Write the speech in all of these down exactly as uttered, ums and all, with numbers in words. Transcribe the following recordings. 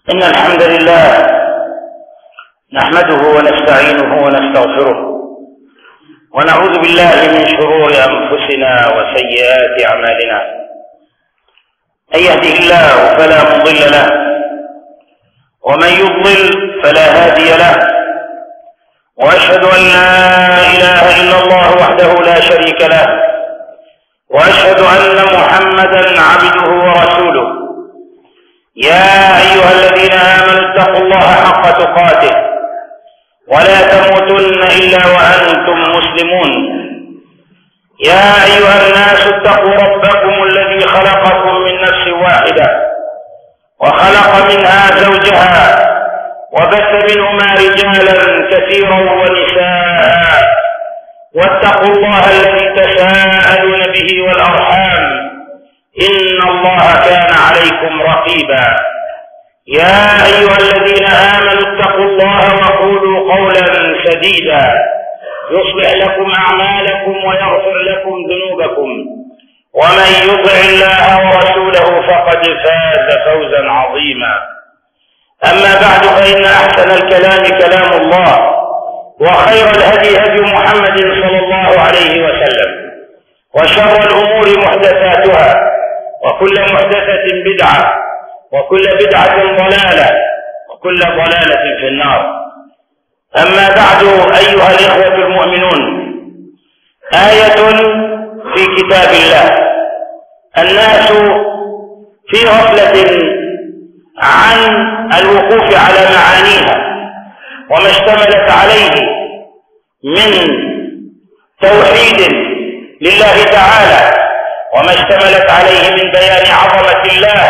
إن الحمد لله نحمده ونستعينه ونستغفره ونعوذ بالله من شرور أنفسنا وسيئات أعمالنا. من يهده الله فلا مضل له ومن يضلل فلا هادي له، وأشهد أن لا إله إلا الله وحده لا شريك له، وأشهد أن محمدا عبده ورسوله. يا أيها الذين آمنوا اتقوا الله حق تقاته ولا تموتن إلا وأنتم مسلمون. يا أيها الناس اتقوا ربكم الذي خلقكم من نفس واحدة وخلق منها زوجها وبث منهما رجالا كثيرا ونساء، واتقوا الله الذي تساءلون به والأرحام إن الله كان عليكم رقيبا. يا أيها الذين آمنوا اتقوا الله وقولوا قولا سديدا يصلح لكم أعمالكم ويغفر لكم ذنوبكم، ومن يطع الله ورسوله فقد فاز فوزا عظيما. أما بعد، فإن أحسن الكلام كلام الله، وخير الهدي هدي محمد صلى الله عليه وسلم، وشر الأمور محدثاتها، وكل محدثة بدعة، وكل بدعة ضلالة، وكل ضلالة في النار. أما بعد، أيها الإخوة المؤمنون، آية في كتاب الله. الناس في غفلة عن الوقوف على معانيها وما اشتملت عليه من توحيد لله تعالى، وما اشتملت عليه من بيان عظمة الله.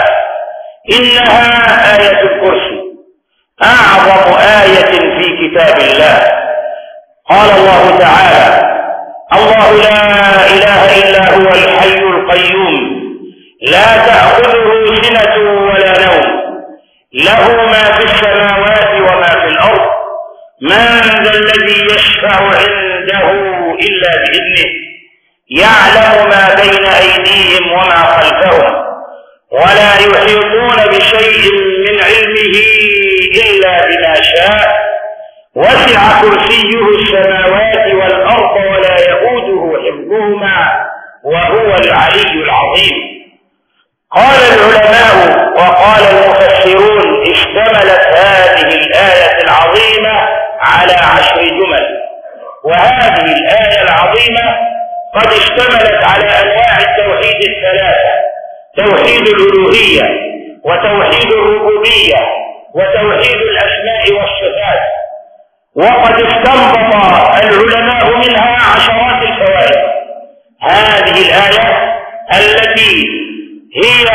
إنها آية الكرسي، أعظم آية في كتاب الله. قال الله تعالى: الله لا إله إلا هو الحي القيوم لا تأخذه سنة ولا نوم، له ما في السماوات وما في الأرض، من ذا الذي يشفع عنده إلا بإذنه، يعلم ما بين أيديهم وما خلفهم، ولا يحيطون بشيء من علمه إلا بما شاء، وسع كرسيه السماوات والأرض ولا يئوده حفظهما وهو العلي العظيم. قال العلماء وقال المفسرون: اشتملت هذه الآية العظيمة على عشر جمل، وهذه الآية العظيمة قد اشتملت على أنواع التوحيد الثلاثة: توحيد الألوهية، وتوحيد الربوبية، وتوحيد الأسماء والصفات. وقد استنبط العلماء منها عشرات الفوائد. هذه الآية التي هي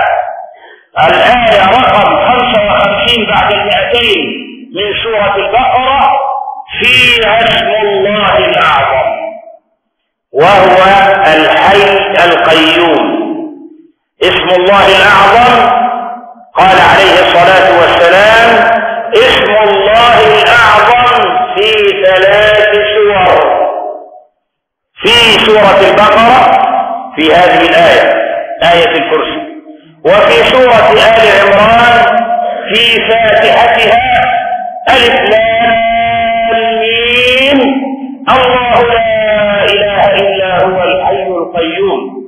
الآية رقم خمسة وخمسين بعد المئتين من سورة البقرة فيها اسم الله الأعظم، وهو الحي القيوم. اسم الله الأعظم، قال عليه الصلاة والسلام: اسم الله الأعظم في ثلاث سور، في سورة البقرة في هذه الآية آية الكرسي، وفي سورة آل عمران في فاتحتها ألف لام ميم الله لا إله إلا هو الحي القيوم،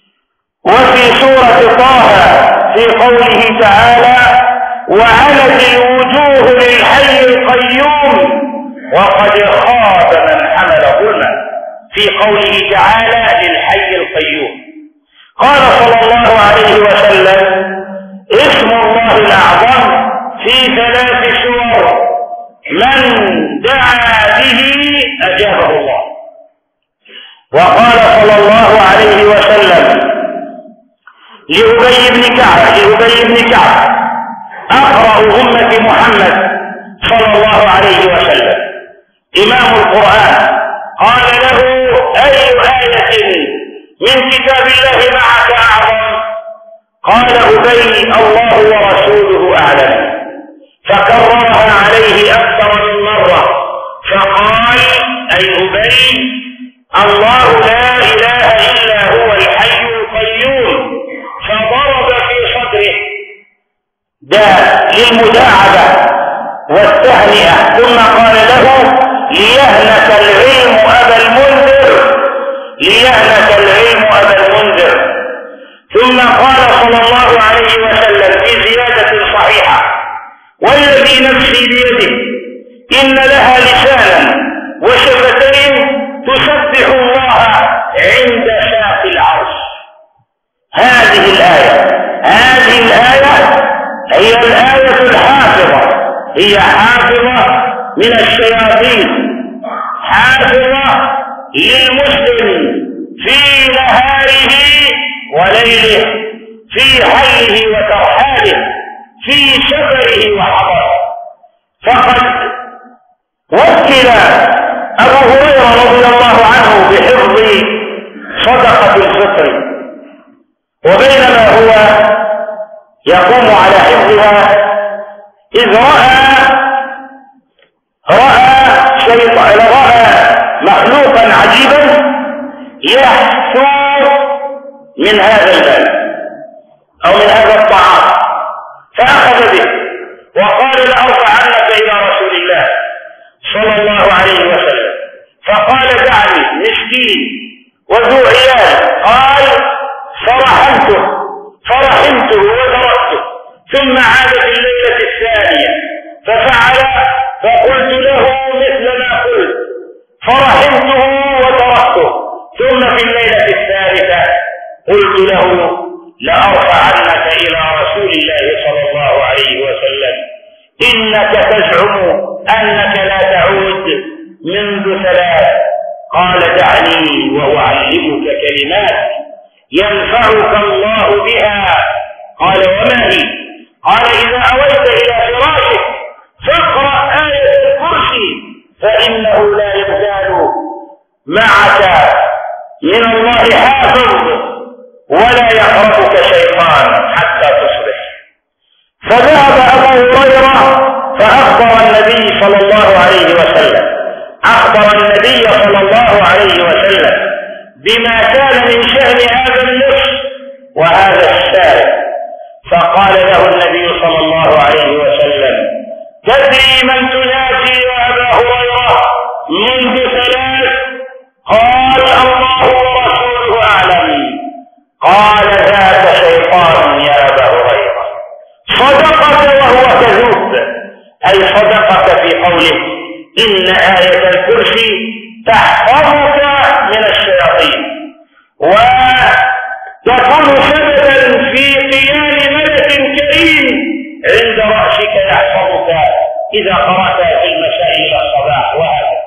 وفي سورة طه في قوله تعالى: وعنت الوجوه للحي القيوم وقد خاب من حمل ظلما، في قوله تعالى للحي القيوم. قال صلى الله عليه وسلم: اسم الله الأعظم في ثلاث سور، من دعا به أجابه الله. وقال صلى الله عليه وسلم لأبي بن كعب لأبي بن كعب أقرأ أمة محمد صلى الله عليه وسلم إمام القرآن، قال له: أي آية من كتاب الله معك أعظم؟ قال أبي: الله ورسوله أعلم. فكررها عليه أكثر من مرة، فقال: أي أبي، الله لا إله إلا هو الحي القيوم. فضرب في صدره، ده للمداعبة والتهنئة، ثم قال له ليهنك العلم أبا المنذر، ليهنك العلم أبا المنذر. ثم قال صلى الله عليه وسلم في زيادة صحيحة: والذي نفسي بيده إن لها لسانا وشفتين تسبح الله عند ساق العرش. هذه الآية هذه الآية هي الآية الحافظة، هي حافظة من الشياطين، حافظة للمسلم في نهاره وليله، في حله وترحاله، في سفره وحضره. فقد وكل أبو هريرة رضي الله عنه بحفظ صدقة الفطر، وبينما هو يقوم على حفظها إذ رأى رأى شيء رأى مخلوقا عجيبا يحثو من هذا المال أو من هذا الطعام، فأخذ به وقال لأرفعنك إلى رسول الله صلى الله عليه وسلم. فقال دعني مسكين وذو عيال، قال فرحمته فرحمته وتركته. ثم عاد في الليلة الثانية ففعل، فقلت له مثل ما قلت، فرحمته وتركته. ثم في الليلة الثالثة قلت له لأرفعنك إلى رسول الله صلى الله عليه وسلم، إنك تزعم أنك لا تعود منذ ثلاث. قال دعني وأعلمك كلمات ينفعك الله بها. قال وما هي؟ قال إذا أويت إلى فراشك فاقرأ آية الكرسي فإنه لا يزال معك من الله حافظ ولا يقربك شيطان حتى تصبح. فذهب أبو هريرة فأخبر النبي صلى الله عليه وسلم أخبر النبي صلى الله عليه وسلم بما كان من شأن هذا اللص وهذا السارق. فقال له النبي صلى الله عليه وسلم: تدري من تنادي يا أبا هريرة منذ ثلاث؟ قال: الله ورسوله أعلم. قال: ذاك شيطان يا أبا هريرة، صدقك وهو كذوب، أي صدقك في قوله إن آية الكرسي تحفظك من الشياطين وتكون سببا في قيام ملك كريم عند رأسك يحفظك إذا قرأت في المساء إلى الصباح. وهذا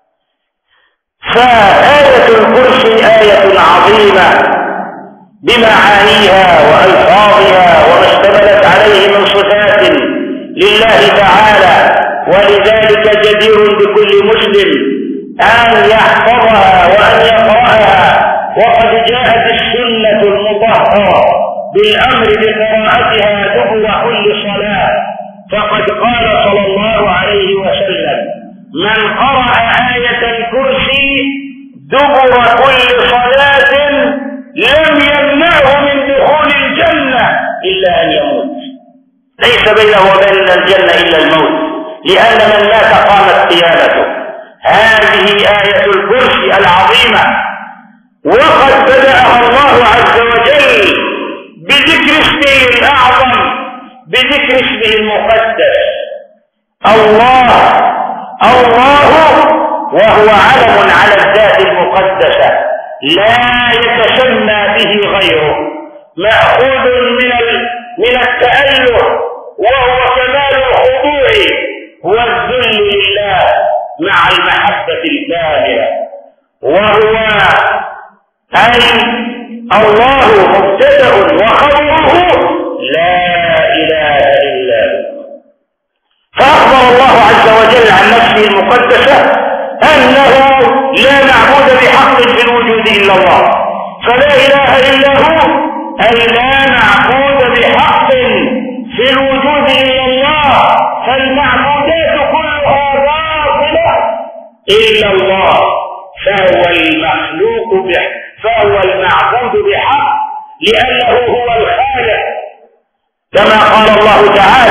فآية الكرسي آية عظيمة بمعانيها وألفاظها وما اشتملت عليه من صفات لله تعالى، ولذلك جدير بكل مسلم أن يحفظها وأن يقرأها. وقد جاءت السنة المطهرة بالأمر بقراءتها دبر كل صلاة، فقد قال صلى الله عليه وسلم: من قرأ آية الكرسي دبر كل صلاة لم يمنعه من دخول الجنة إلا أن يموت. ليس بينه وبين الجنة إلا الموت، لأن من مات قامت قيامته. هذه آية الكرسي العظيمة، وقد بدأها الله عز وجل بذكر اسمه الأعظم، بذكر اسمه المقدس الله. الله وهو علم على الذات المقدسة لا يتسمى به غيره، مأخوذ من من التأله، وهو كمال الخضوع والذل لله مع المحبة الكاملة. وهو أي الله مبتدأ وخبره لا إله إلا هو. فأخبر الله عز وجل عن نفسه المقدسة أنه لا معبود بحق في الوجود إلا الله، فلا إله إلا هو أي لا معبود بحق في الوجود إلا الله، فالمعبودات كلها باطلة إلا الله، فهو المخلوق به فهو المعبود بحق لأنه هو الخالق، كما قال الله تعالى: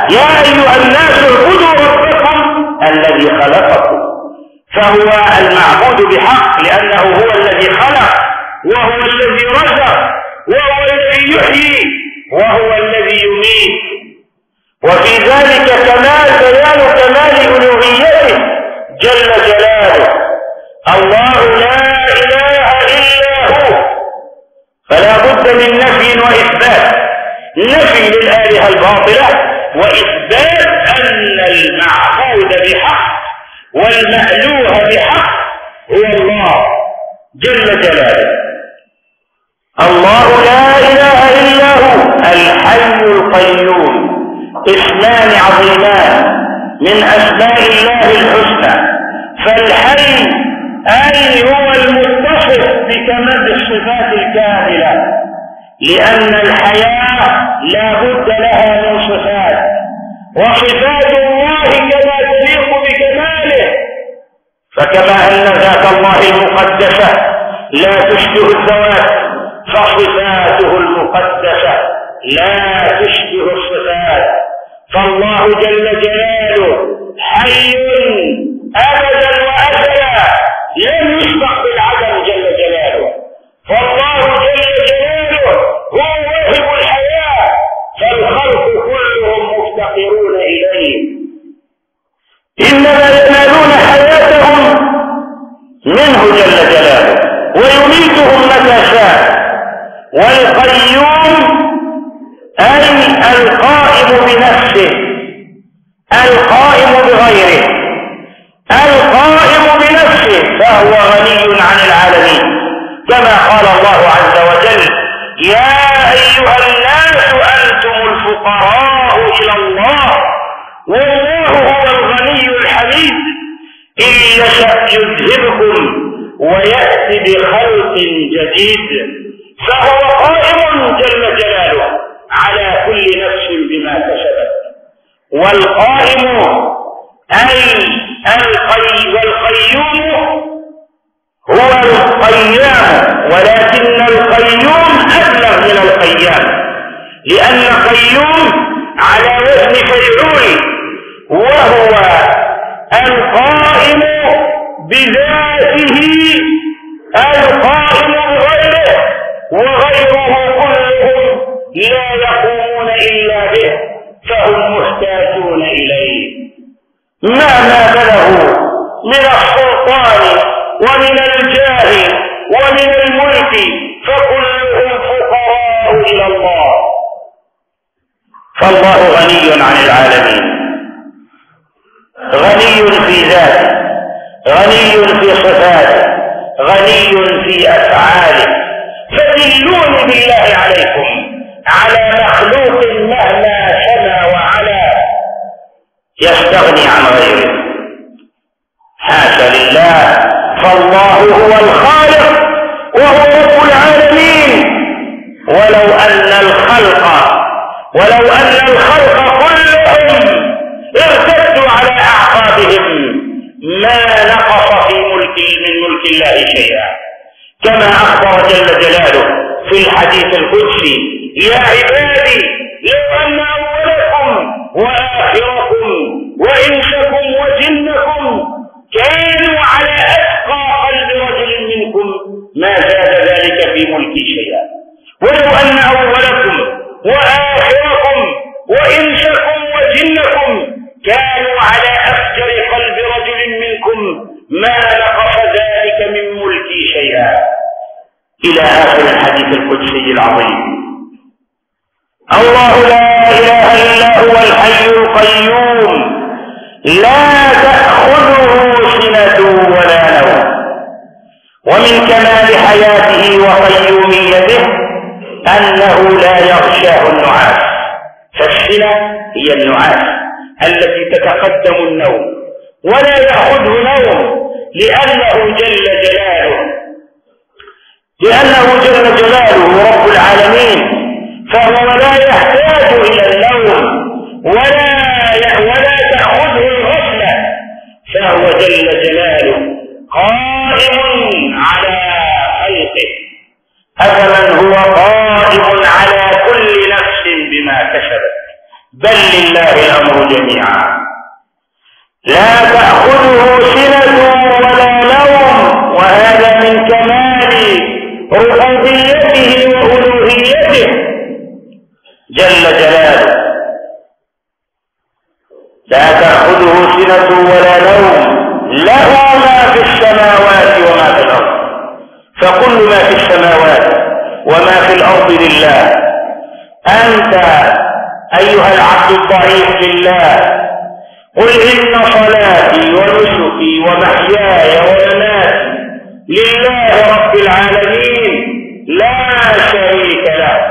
يا أيها الناس اعبدوا ربكم الذي خلقكم، فهو المعبود بحق لأنه هو الذي خلق وهو الذي رزق وهو الذي يحيي وهو الذي يميت. وفي ذلك كمال بيان كمال ألوهيته جل جلاله. الله لا إله إلا هو، فلا بد من نفي وإثبات، نفي للآلهة الباطلة وإثبات أن المعبود بحق والمألوه بحق هو الله جل جلاله. الله لا إله إلا هو الحي القيوم، اسمان عظيمان من أسماء الله الحسنى. فالحي أي هو المتصف بكمال الصفات الكاملة، لأن الحياة لا بد لها من صفات، وصفات الله كما تليق بكماله. فكما أن ذات الله المقدسة لا تشبه الذوات، فصفاته المقدسة لا تشبه الصفات. فالله جل جلاله حي أبدا وأزلا، لم يسبق بالعدم جل جلاله. فالله جل جلاله هو واهب الحياة، فالخلق كلهم مفتقرون إليه، إنما ينالون حياتهم منه جل جلاله ويميتهم متى شاء. والقيوم أي القائم بنفسه، القائم بغيره، القائم بنفسه، فهو غني عن العالمين، كما قال الله عز وجل: يا أيها الناس أنتم الفقراء إلى الله والله هو الغني الحميد، إن يشأ يذهبكم ويأتي بخلق جديد. فهو قائم جل جلاله على كل نفس بما كسبت. والقائم أي القي والقيوم هو القيام، ولكن القيوم أبلغ من القيام، لأن قيوم على وزن فيعول، وهو القائم بذاته القائم بغيره، وغيره كلهم لا يقومون إلا به، فهم محتاجون إليه. مهما بلغوا من السلطان ومن الجاه ومن الملك فكلهم فقراء إلى الله. فالله غني عن العالمين، غني في ذاته، غني في صفاته، غني في أفعاله. فدلوني بالله عليكم على مخلوق مهما سما وعلا يستغني عن غيره، حاشا لله. فالله هو الخالق وهو رب العالمين. ولو أن الخلق ولو أن الخلق كلهم ارتدوا على أعقابهم ما نقص في ملك من ملك الله شيئا، كما أخبر جل جلاله في الحديث القدسي: يا عبادي لو أن أولكم وآخركم وإنسكم وجنكم كانوا على أتقى قلب رجل منكم ما زاد ذلك في ملكي شيئا. ولو أن أولكم وآخركم وإنسكم وجنكم كانوا على أفجر قلب رجل منكم ما نقص ذلك من ملكي شيئا، إلى آخر الحديث القدسي العظيم. الله لا إله إلا هو الحي القيوم لا تأخذه سنة ولا نوم. ومن كمال حياته وقيوميته أنه لا يغشاه النعاس، فالسنة هي النعاس التي تتقدم النوم ولا يأخذه نوم، لأنه جل جلاله لأنه جل جلاله رب العالمين، فهو لا يحتاج إلى النوم ولا ولا تأخذه الغفلة، فهو جل جلاله قائم على خلقه. أفمن هو قائم على كل نفس بما كسبت بل لله الأمر جميعا. لا تأخذه سنة ولا نوم، وهذا من كمال ربوبيته وألوهيته جل جلاله. لا تأخذه سنة ولا نوم، له ما في السماوات وما في الأرض. فكل ما في السماوات وما في الأرض لله. أنت أيها العبد الضعيف لله، قل إن صلاتي ونسكي ومحياي ومماتي لله رب العالمين لا شريك له.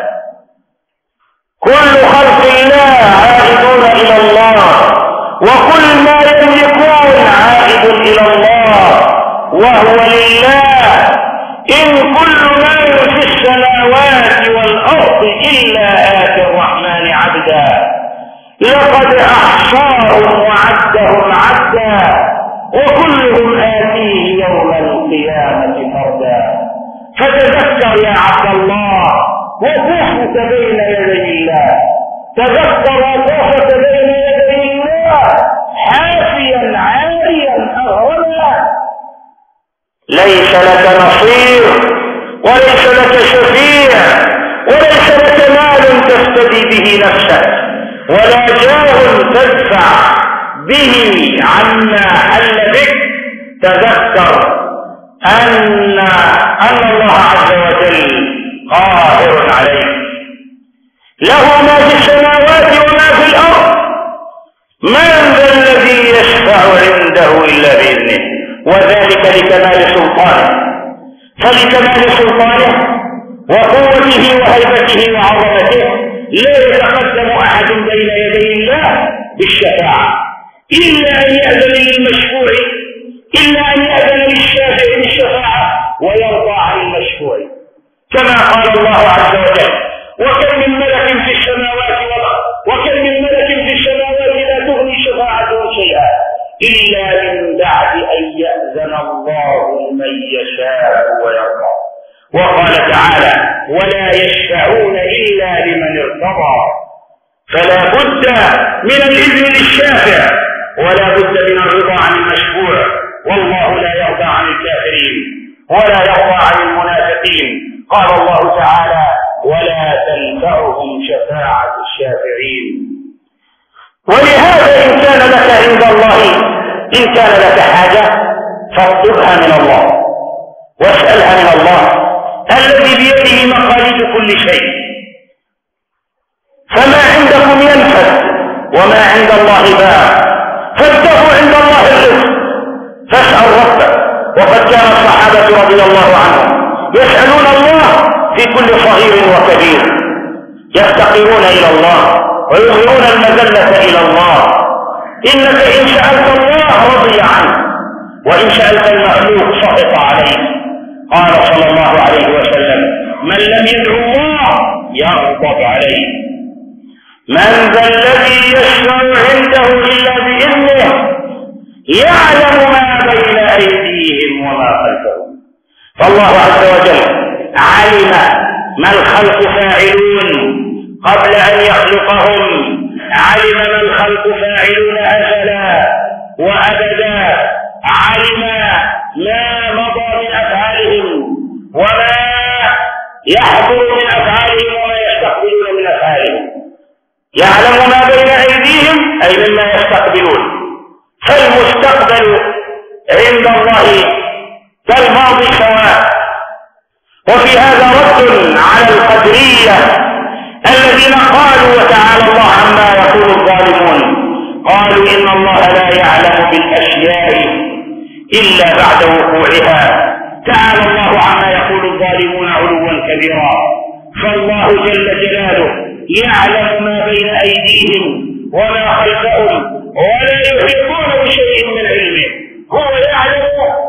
كل خلق الله عائدون إلى الله، وكل ما يملكون عائد إلى الله وهو لله. إن كل من في السماوات والأرض إلا آتي الرحمن عبدا، لقد أحصاهم وعدهم عدا، وكلهم آتيه يوم القيامة فردا. فتذكر يا عبد الله وقوفك بين يدي الله، تذكر وقوفك بين يدي الله حافيا عاريا أغرما، ليس لك نصير وليس لك شفيع وليس لك مال تفتدي به نفسك ولا جاه تدفع به عما حل بك. تذكر أن أن الله عز وجل قاهر عليك، له ما في السماوات وما في الأرض. من ذا الذي يشفع عنده إلا بإذنه، وذلك لكمال سلطانه. فلكمال سلطانه وقوته وهيبته وعظمته لا يتقدم أحد بين يدي الله بالشفاعة إلا أن يأذن للمشفوع، إلا أن يأذن للشافع بالشفاعة ويرضى عن المشفوع، كما قال الله عز وجل: وكم من ملك في السماوات والأرض وكم من ملك في السماوات لا تغني شفاعتهم شيئا إلا من بعد أن يأذن الله لمن يشاء ويرضى. وقال تعالى: ولا يشفعون إلا لمن ارتضى. فلا بد من الإذن للشافع ولا بد من الرضا عن المشفوع، والله لا يرضى عن الكافرين ولا يرضى عن المنافقين. قال الله تعالى: ولا تنفعهم شفاعة الشافعين. ولهذا إن كان لك عند الله إن كان لك حاجة فاطلبها من الله واسألها من الله الذي بيده مقاليد كل شيء. فما عندكم ينفد وما عند الله باق، فابتغوا عند الله الرزق، فاسأل ربك. وقد كان الصحابة رضي الله عنهم يسألون الله في كل صغير وكبير، يفتقرون إلى الله ويظهرون المذلة إلى الله. إنك إن سألت الله رضي عنه، وإن سألت المخلوق سقط عليه. قال صلى الله عليه وسلم: من لم يدعو الله يغضب عليه. من ذا الذي يشفع عنده إلا بإذنه، يعلم ما بين أيديهم وما خلفهم. فالله عز وجل علم ما الخلق فاعلون قبل أن يخلقهم، علم ما الخلق فاعلون أزلا وأبدا، علم ما مضى من أفعالهم وما يحضر من أفعالهم وما يستقبلون من أفعالهم. يعلم ما بين أيديهم أي مما يستقبلون. فالمستقبل عند الله كالماضي سواء. وفي هذا رد على القدرية الذين قالوا وتعالى الله عما يقول الظالمون، قالوا إن الله لا يعلم بالأشياء إلا بعد وقوعها. تعالى الله عما يقول الظالمون علوا كبيرا. فالله جل جلاله يعلم ما بين أيديهم وما خلفهم ولا يحيطون بشيء من علمه. هو يعلم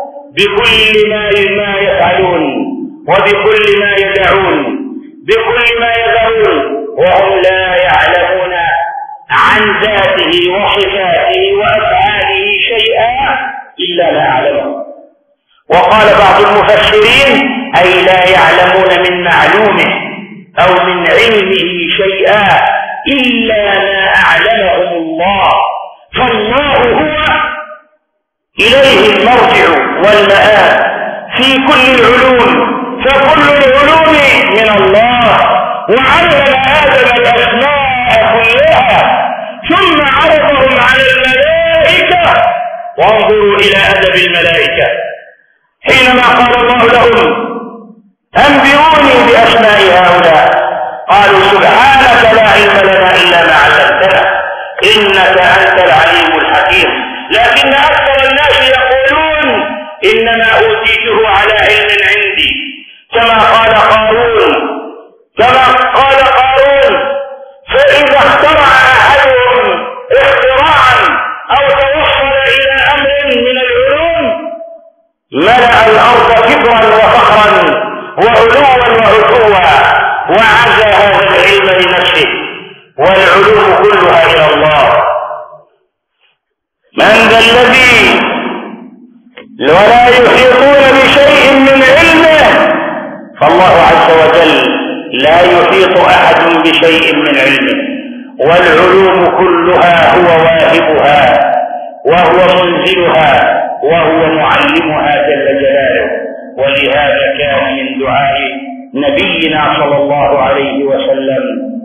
بكل ما يفعلون وبكل ما يدعون، بكل ما يدعون، وهم لا يعلمون عن ذاته وصفاته وأفعاله شيئا إلا ما يعلمه. وقال بعض المفسرين: أي لا يعلمون من معلومه أو من علمه شيئا إلا ما أعلم أعلمهم الله، فالله هو إليه المرجع والمآب في كل العلوم، فكل العلوم من الله. وعلم آدم الأسماء كلها ثم عرضهم على الملائكة، وانظروا إلى أدب الملائكة حينما قال الله لهم أنبئوني بأسماء هؤلاء، قالوا سبحانك لا علم لنا إلا ما علمتنا إنك أنت العليم الحكيم. لكن أكثر الناس يقولون إنما أوتيته على علم عندي، كما قال قارون كما قال قارون فإذا اخترع أحدهم اختراعا أو توصل إلى أمر من العلوم ملأ الأرض كبرا وفخرا وعلوا وعتوا، وعزى هذا العلم لنفسه، والعلوم كلها إلى الله. من ذا الذي ولا يحيطون بشيء من علمه، فالله عز وجل لا يحيط أحد بشيء من علمه، والعلوم كلها هو واهبها وهو منزلها وهو معلمها جل جلاله. ولهذا كان من دعاء نبينا صلى الله عليه وسلم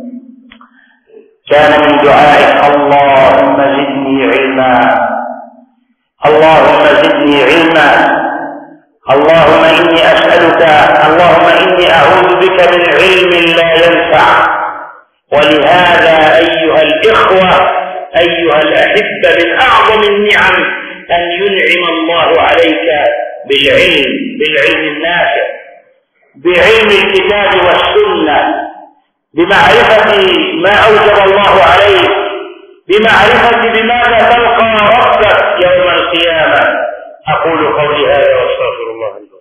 كان من دعائه اللهم زدني علما، اللهم زدني علما، اللهم إني أسألك، اللهم إني أعوذ بك من علم لا ينفع. ولهذا أيها الإخوة أيها الأحبة من أعظم النعم أن ينعم الله عليك بالعلم، بالعلم النافع، بعلم الكتاب والسنة، بمعرفة ما أوجب الله عليك، بمعرفة بماذا تلقى ربك يوم القيامة. أقول قولي هذا واستغفر الله لي.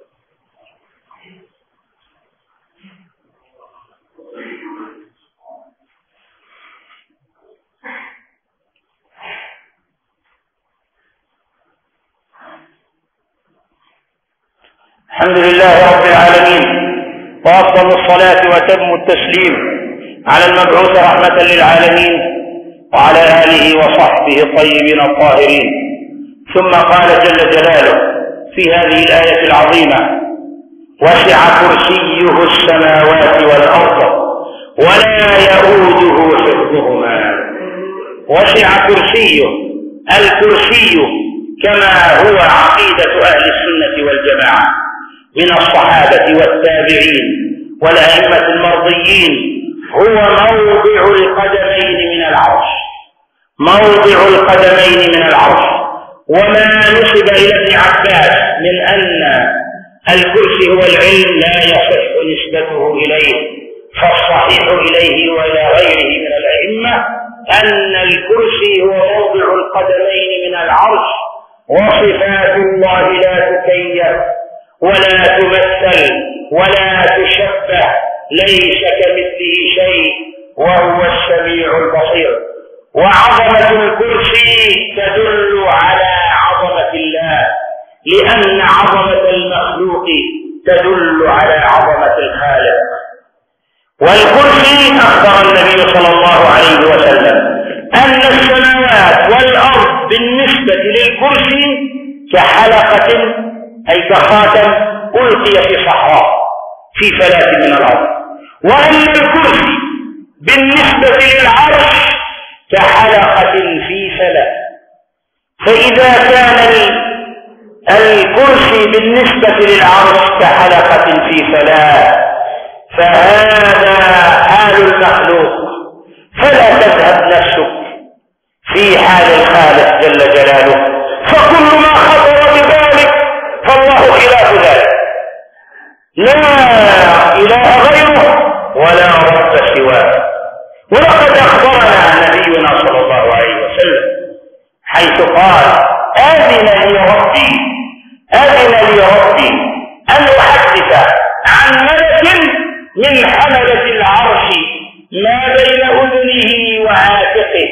الحمد لله رب العالمين، وأفضل الصلاة وتم التسليم على المبعوث رحمة للعالمين وعلى آله وصحبه الطيبين الطاهرين. ثم قال جل جلاله في هذه الآية العظيمة وسع كرسيه السماوات والأرض ولا يؤوده حفظهما. وسع كرسيه، الكرسي كما هو عقيدة أهل السنة والجماعة من الصحابة والتابعين والأئمة المرضيين هو موضع القدمين من العرش، موضع القدمين من العرش. وما نسب إلى ابن عباس من أن الكرسي هو العلم لا يصح نسبته إليه، فالصحيح إليه وإلى غيره من الأئمة أن الكرسي هو موضع القدمين من العرش. وصفات الله لا تكيف ولا تمثل ولا تشبه، ليس كمثله شيء وهو السميع البصير. وعظمة الكرسي تدل على عظمة الله، لأن عظمة المخلوق تدل على عظمة الخالق. والكرسي أخبر النبي صلى الله عليه وسلم أن السماوات والأرض بالنسبة للكرسي كحلقة أي كخاتم ألقي في صحراء في فلاة من الأرض، وأن الكرسي بالنسبة للعرش كحلقة في فلاة. فإذا كان الكرسي بالنسبة للعرش كحلقة في فلاة فهذا حال المخلوق، فلا تذهب نفسك في حال الخالق جل جلاله، فكل ما خطر بذلك فالله خلاف ذلك، لا إله غيره ولا رب سواه. ولقد أخبرنا نبينا صلى الله عليه وسلم حيث قال آذن لي ربي آذن لي ربي أن أحدث عن ملك من حملة العرش ما بين أذنه وعاتقه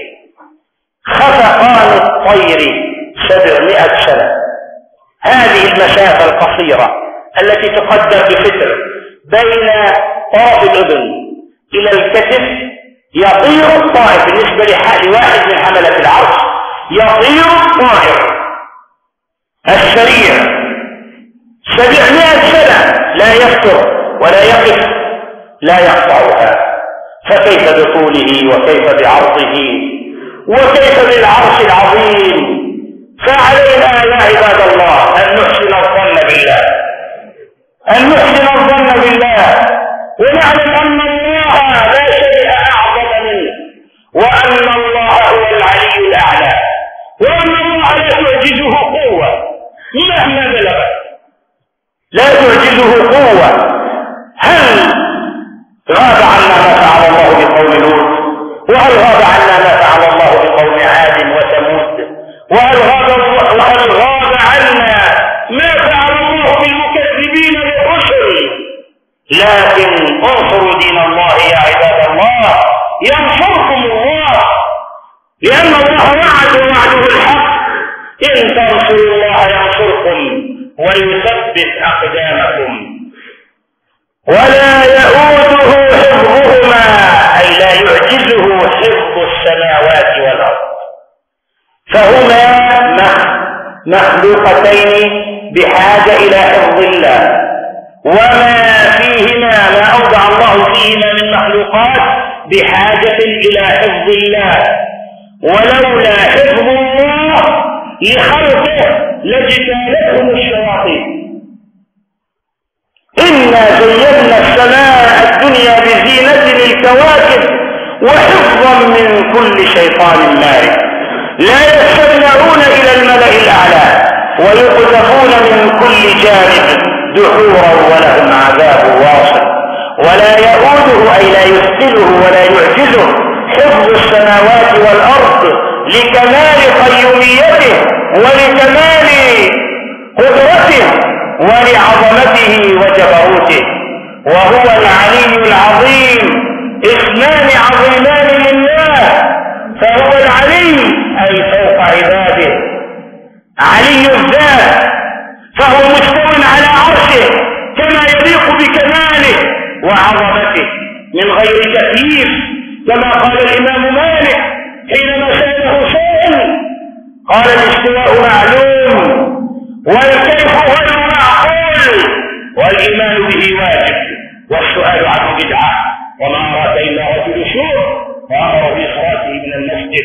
خفقان الطير سبعمائة سنة. هذه المسافة القصيرة التي تقدر بفتر بين طرف الأذن إلى الكتف يطير الطائر بالنسبة لواحد من حملة العرش، يطير الطائر السريع سبعمائة سنة لا يفتر ولا يقف لا يقطعها، فكيف بطوله وكيف بعرضه وكيف بالعرش العظيم. فعلينا يا عباد الله أن نحسن الظن بالله، أن نحسن الظن بالله، ونعلم أن الله لا شيء أعظم منه، وأن الله هو العلي الأعلى، وأن الله لا تعجزه قوة مهما بلغت، لا تعجزه قوة. هل غاب عنا ما فعل الله بقوم لوط؟ وهل غاب عنا ما فعل الله بقوم عاد وثمود؟ وهل غاب وهل غاب عنا ما فعل الله بالمكذبين بالرسل؟ لكن انصروا دين الله يا عباد الله ينصركم الله، لأن الله وعد وعده الحق، إن تنصروا الله ينصركم ويثبت أقدامكم. ولا يؤوده حفظهما، أي لا يعجزه حفظ السماوات والأرض، فهما مخلوقتين بحاجة إلى حفظ الله، وما فيهما ما أوضع الله فيهما من مخلوقات بحاجة إلى حفظ الله، ولولا حفظ الله لخلقه لاجتالتهم الشياطين. إنا زينا السماء الدنيا بزينة للكواكب وحفظا من كل شيطان مارد، لا يستمعون إلى الملأ الأعلى ويقذفون من كل جانب دحورا ولهم عذاب واصب. ولا يؤوده أي لا يثقله ولا يعجزه حفظ السماوات والأرض لكمال قيوميته ولكمال قدرته ولعظمته وجبروته، وهو العلي العظيم. اسمان عظيمان لله، فهو العلي أي فوق عباده، علي الذات، فهو مستو على عرشه كما يليق بكماله وعظمته من غير تكييف، كما قال الإمام مالك حينما سأله سائل قال الاستواء معلوم والكيف غير معقول والإيمان به واجب والسؤال عنه بدعة، وما أراك إلا رجل سوء وأمر بإخراجه من المسجد.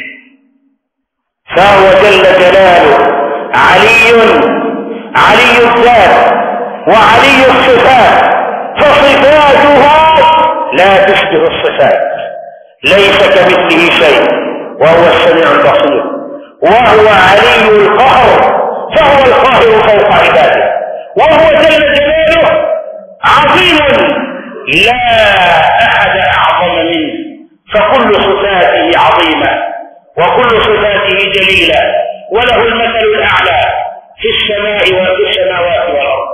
فهو جل جلاله علي علي الذات وعلي الصفات، فصفاته لا تشبه الصفات، ليس كمثله شيء وهو السميع البصير. وهو علي القهر، فهو القاهر فوق عباده، وهو جل جلاله عظيم لا أحد أعظم منه، فكل صفاته عظيمة وكل صفاته جليلة، وله المثل الأعلى في السماء وفي السماوات والأرض.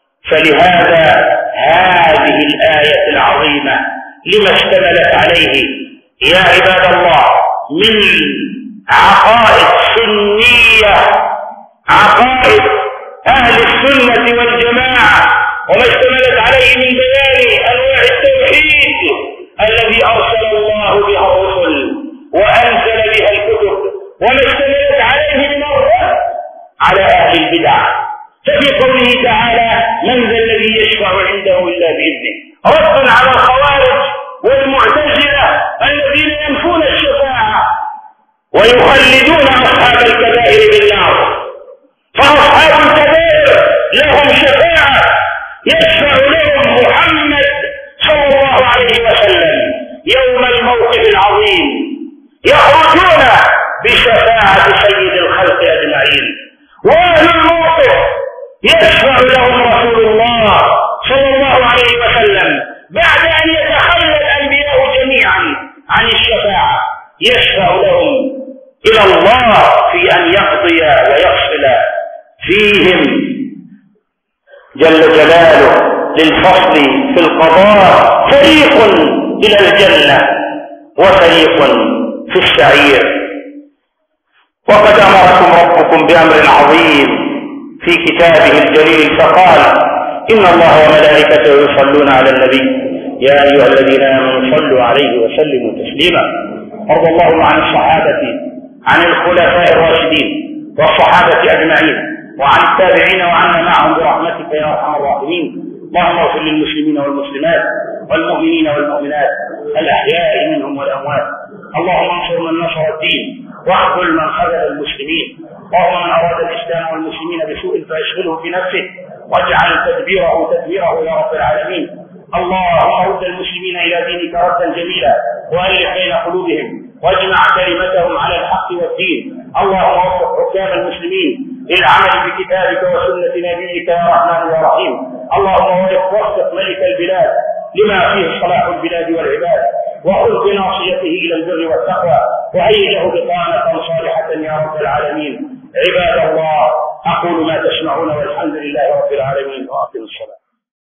فلهذا هذه الآية العظيمة لما اشتملت عليه يا عباد الله من عقائد سنية، عقائد أهل السنة والجماعة، وما اشتملت عليه من بيان أنواع التوحيد الذي أرسل الله بها الرسل وأنزل بها الكتب، وما اشتملت عليه من الرد على أهل البدع. ففي قوله تعالى من ذا الذي يشفع عنده إلا بإذنه، رد على الخوارج والمعتزلة الذين ينفون الشفاعة ويخلدون أصحاب الكبائر بالنار. فأصحاب الكبائر لهم شفاعة يشفع لهم محمد صلى الله عليه وسلم يوم الموقف العظيم، يخرجون بشفاعة سيد الخلق أجمعين. وأهل الموقف يشفع لهم رسول الله صلى الله عليه وسلم بعد أن يتخلى الأنبياء جميعا عن الشفاعة، يشفع لهم إلى الله في أن يقضي ويفصل فيهم جل جلاله للفصل في القضاء، فريق إلى الجنة وفريق في السعير. وقد أمركم ربكم بأمر عظيم في كتابه الجليل فقال إن الله وملائكته يصلون على النبي يا أيها الذين آمنوا صلوا عليه وسلموا تسليما. وارض اللهم عن الصحابة عن الخلفاء الراشدين والصحابة أجمعين وعن التابعين وعنا معهم برحمتك يا أرحم الراحمين. اللهم اغفر للمسلمين والمسلمات والمؤمنين والمؤمنات الأحياء منهم والأموات. اللهم انصر من نصر الدين واخذل من خذل المسلمين. اللهم من أراد الإسلام والمسلمين بسوء فاشغله في نفسه واجعل تدبيره تدميره يا رب العالمين. اللهم رد المسلمين إلى دينك ردا جميلا وألف بين قلوبهم واجمع كلمتهم على الحق والدين. اللهم وفق حكام المسلمين للعمل بكتابك وسنة نبيك يا رحمن يا رحيم. اللهم وفق ملك البلاد لما فيه صلاح البلاد والعباد، وخذ بناصيته إلى البر والتقوى، وهيئه بطانة صالحة يا رب العالمين. عباد الله، أقول ما تسمعون والحمد لله رب العالمين، وأقم الصلاة.